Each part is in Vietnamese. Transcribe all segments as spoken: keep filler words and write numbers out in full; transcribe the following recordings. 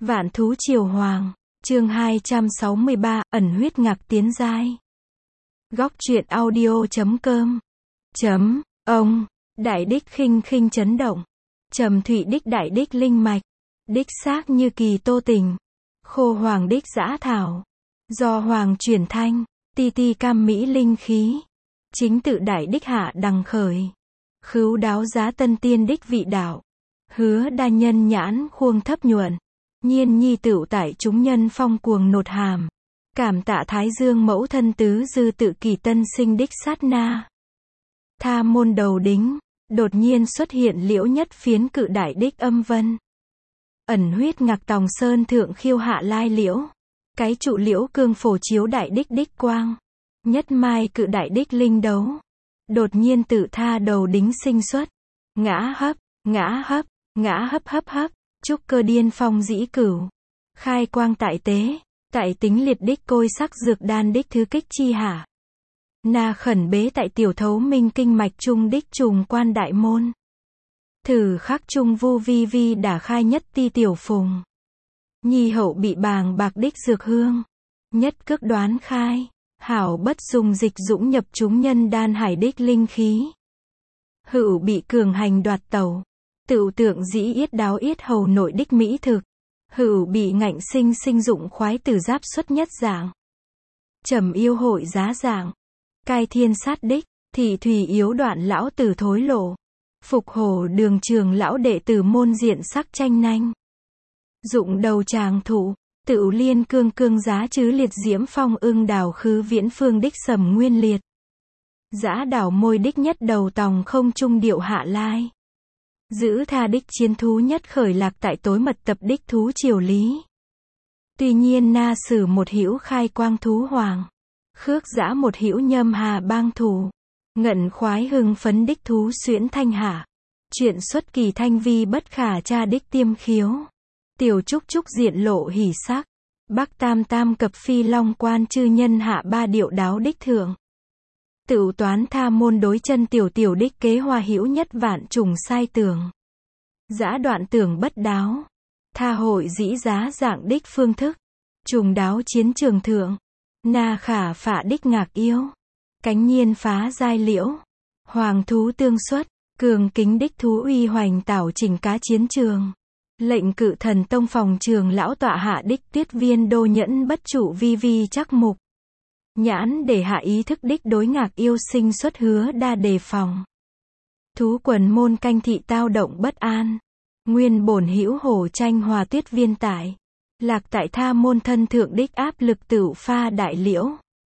Vạn thú triều hoàng, chương hai trăm sáu mươi ba, ẩn huyết ngạc tiến giai. Góc truyện audio.com chấm, ông, đại đích khinh khinh chấn động. Trầm thụy đích đại đích linh mạch. Đích xác như kỳ tô tình. Khô hoàng đích dã thảo. Do hoàng chuyển thanh, ti ti cam mỹ linh khí. Chính tự đại đích hạ đằng khởi. Khứu đáo giá tân tiên đích vị đạo. Hứa đa nhân nhãn khuông thấp nhuận. Nhiên nhi tựu tại chúng nhân phong cuồng nột hàm. Cảm tạ thái dương mẫu thân tứ dư tự kỳ tân sinh đích sát na. Tha môn đầu đính, đột nhiên xuất hiện liễu nhất phiến cự đại đích âm vân. Ẩn huyết ngạc tòng sơn thượng khiêu hạ lai liễu. Cái trụ liễu cương phổ chiếu đại đích đích quang. Nhất mai cự đại đích linh đấu. Đột nhiên tự tha đầu đính sinh xuất. Ngã hấp, ngã hấp, ngã hấp hấp hấp. Trúc cơ điên phong dĩ cửu. Khai quang tại tế, tại tính liệt đích côi sắc dược đan đích thứ kích chi hạ. Na khẩn bế tại tiểu thấu minh kinh mạch trung đích trùng quan đại môn. Thử khắc trung vu vi vi đả khai nhất ti tiểu phùng. Nhi hậu bị bàng bạc đích dược hương. Nhất cước đoán khai, hảo bất dùng dịch dũng nhập chúng nhân đan hải đích linh khí. Hữu bị cường hành đoạt tẩu. Tựu tượng dĩ yết đáo yết hầu nội đích mỹ thực. Hữu bị ngạnh sinh sinh dụng khoái tử giáp xuất nhất dạng. Trầm yêu hội giá dạng. Cai thiên sát đích, thị thủy yếu đoạn lão tử thối lộ. Phục hổ đường trường lão đệ tử môn diện sắc tranh nanh. Dụng đầu tràng thụ, tựu liên cương cương giá chứ liệt diễm phong ưng đào khứ viễn phương đích sầm nguyên liệt. Giã đảo môi đích nhất đầu tòng không trung điệu hạ lai. Giữ tha đích chiến thú nhất khởi lạc tại tối mật tập đích thú triều lý. Tuy nhiên na sử một hữu khai quang thú hoàng. Khước giã một hữu nhâm hà bang thủ. Ngận khoái hưng phấn đích thú xuyễn thanh hạ. Chuyện xuất kỳ thanh vi bất khả tra đích tiêm khiếu. Tiểu trúc trúc diện lộ hỉ sắc. Bắc tam tam cập phi long quan chư nhân hạ ba điệu đáo đích thượng. Tựu toán tha môn đối chân tiểu tiểu đích kế hoa hữu nhất vạn trùng sai tường. Giã đoạn tưởng bất đáo. Tha hội dĩ giá dạng đích phương thức. Trùng đáo chiến trường thượng. Na khả phạ đích ngạc yêu. Cánh nhiên phá giai liễu. Hoàng thú tương xuất. Cường kính đích thú uy hoành tảo chỉnh cá chiến trường. Lệnh cự thần tông phòng trường lão tọa hạ đích tuyết viên đô nhẫn bất trụ vi vi chắc mục. Nhãn để hạ ý thức đích đối ngạc yêu sinh xuất hứa đa đề phòng. Thú quần môn canh thị tao động bất an. Nguyên bổn hữu hổ tranh hòa tuyết viên tại. Lạc tại tha môn thân thượng đích áp lực tửu pha đại liễu.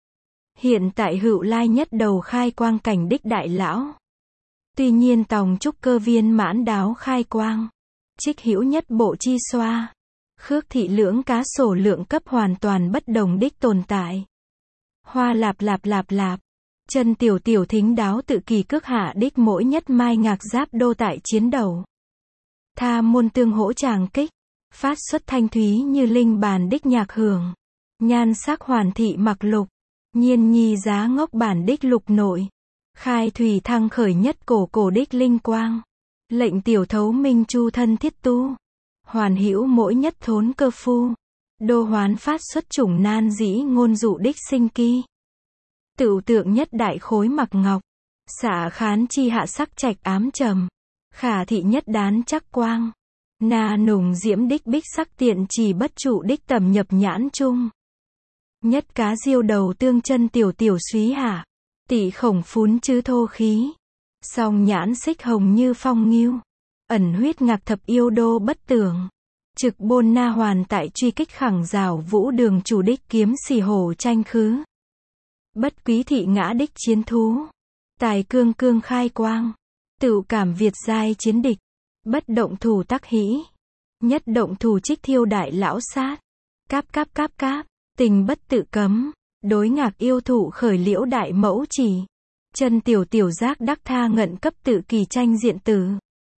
Hiện tại hữu lai nhất đầu khai quang cảnh đích đại lão. Tuy nhiên tòng trúc cơ viên mãn đáo khai quang. Trích hữu nhất bộ chi xoa. Khước thị lưỡng cá sổ lượng cấp hoàn toàn bất đồng đích tồn tại. Hoa lạp lạp lạp lạp. Chân tiểu tiểu thính đáo tự kỳ cước hạ đích mỗi nhất mai ngạc giáp đô tại chiến đầu. Tha môn tương hỗ tràng kích. Phát xuất thanh thúy như linh bàn đích nhạc hưởng. Nhan sắc hoàn thị mặc lục. Nhiên nhi giá ngốc bản đích lục nội. Khai thủy thăng khởi nhất cổ cổ đích linh quang. Lệnh tiểu thấu minh chu thân thiết tu. Hoàn hữu mỗi nhất thốn cơ phu. Đô hoán phát xuất chủng nan dĩ ngôn dụ đích sinh kỳ. Tựu tượng nhất đại khối mặc ngọc. Xả khán chi hạ sắc trạch ám trầm. Khả thị nhất đán chắc quang. Na nùng diễm đích bích sắc tiện chỉ bất trụ đích tầm nhập nhãn chung. Nhất cá diêu đầu tương chân tiểu tiểu súy hạ. Tỷ khổng phún chứ thô khí. Song nhãn xích hồng như phong nghiêu. Ẩn huyết ngạc thập yêu đô bất tưởng. Trực bôn na hoàn tại truy kích khẳng rào vũ đường chủ đích kiếm xỉ hổ tranh khứ. Bất quý thị ngã đích chiến thú. Tài cương cương khai quang. Tự cảm Việt giai chiến địch. Bất động thủ tắc hĩ. Nhất động thủ trích thiêu đại lão sát. Cáp cáp cáp cáp. Tình bất tự cấm. Đối ngạc yêu thụ khởi liễu đại mẫu chỉ. Chân tiểu tiểu giác đắc tha ngận cấp tự kỳ tranh diện tử.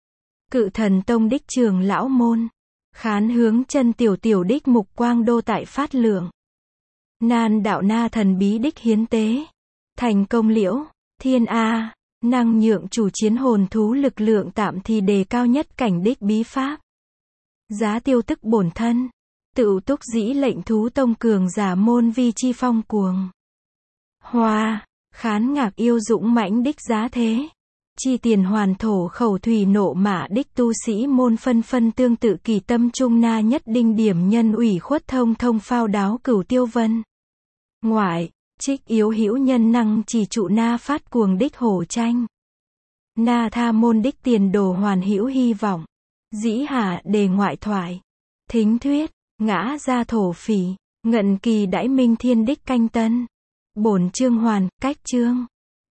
Cự thần tông đích trường lão môn. Khán hướng chân tiểu tiểu đích mục quang đô tại phát lượng. Nan đạo na thần bí đích hiến tế. Thành công liễu. Thiên A. Năng nhượng chủ chiến hồn thú lực lượng tạm thì đề cao nhất cảnh đích bí pháp. Giá tiêu tức bổn thân. Tự túc dĩ lệnh thú tông cường giả môn vi chi phong cuồng. Hoa, khán ngạc yêu dũng mãnh đích giá thế. Chi tiền hoàn thổ khẩu thủy nộ mã đích tu sĩ môn phân phân tương tự kỳ tâm trung na nhất đinh điểm nhân ủy khuất thông thông phao đáo cửu tiêu vân. Ngoại, trích yếu hữu nhân năng chỉ trụ na phát cuồng đích hổ tranh. Na tha môn đích tiền đồ hoàn hữu hy vọng. Dĩ hạ đề ngoại thoại. Thính thuyết, ngã ra thổ phỉ, ngận kỳ đãi minh thiên đích canh tân. Bổn chương hoàn, cách chương.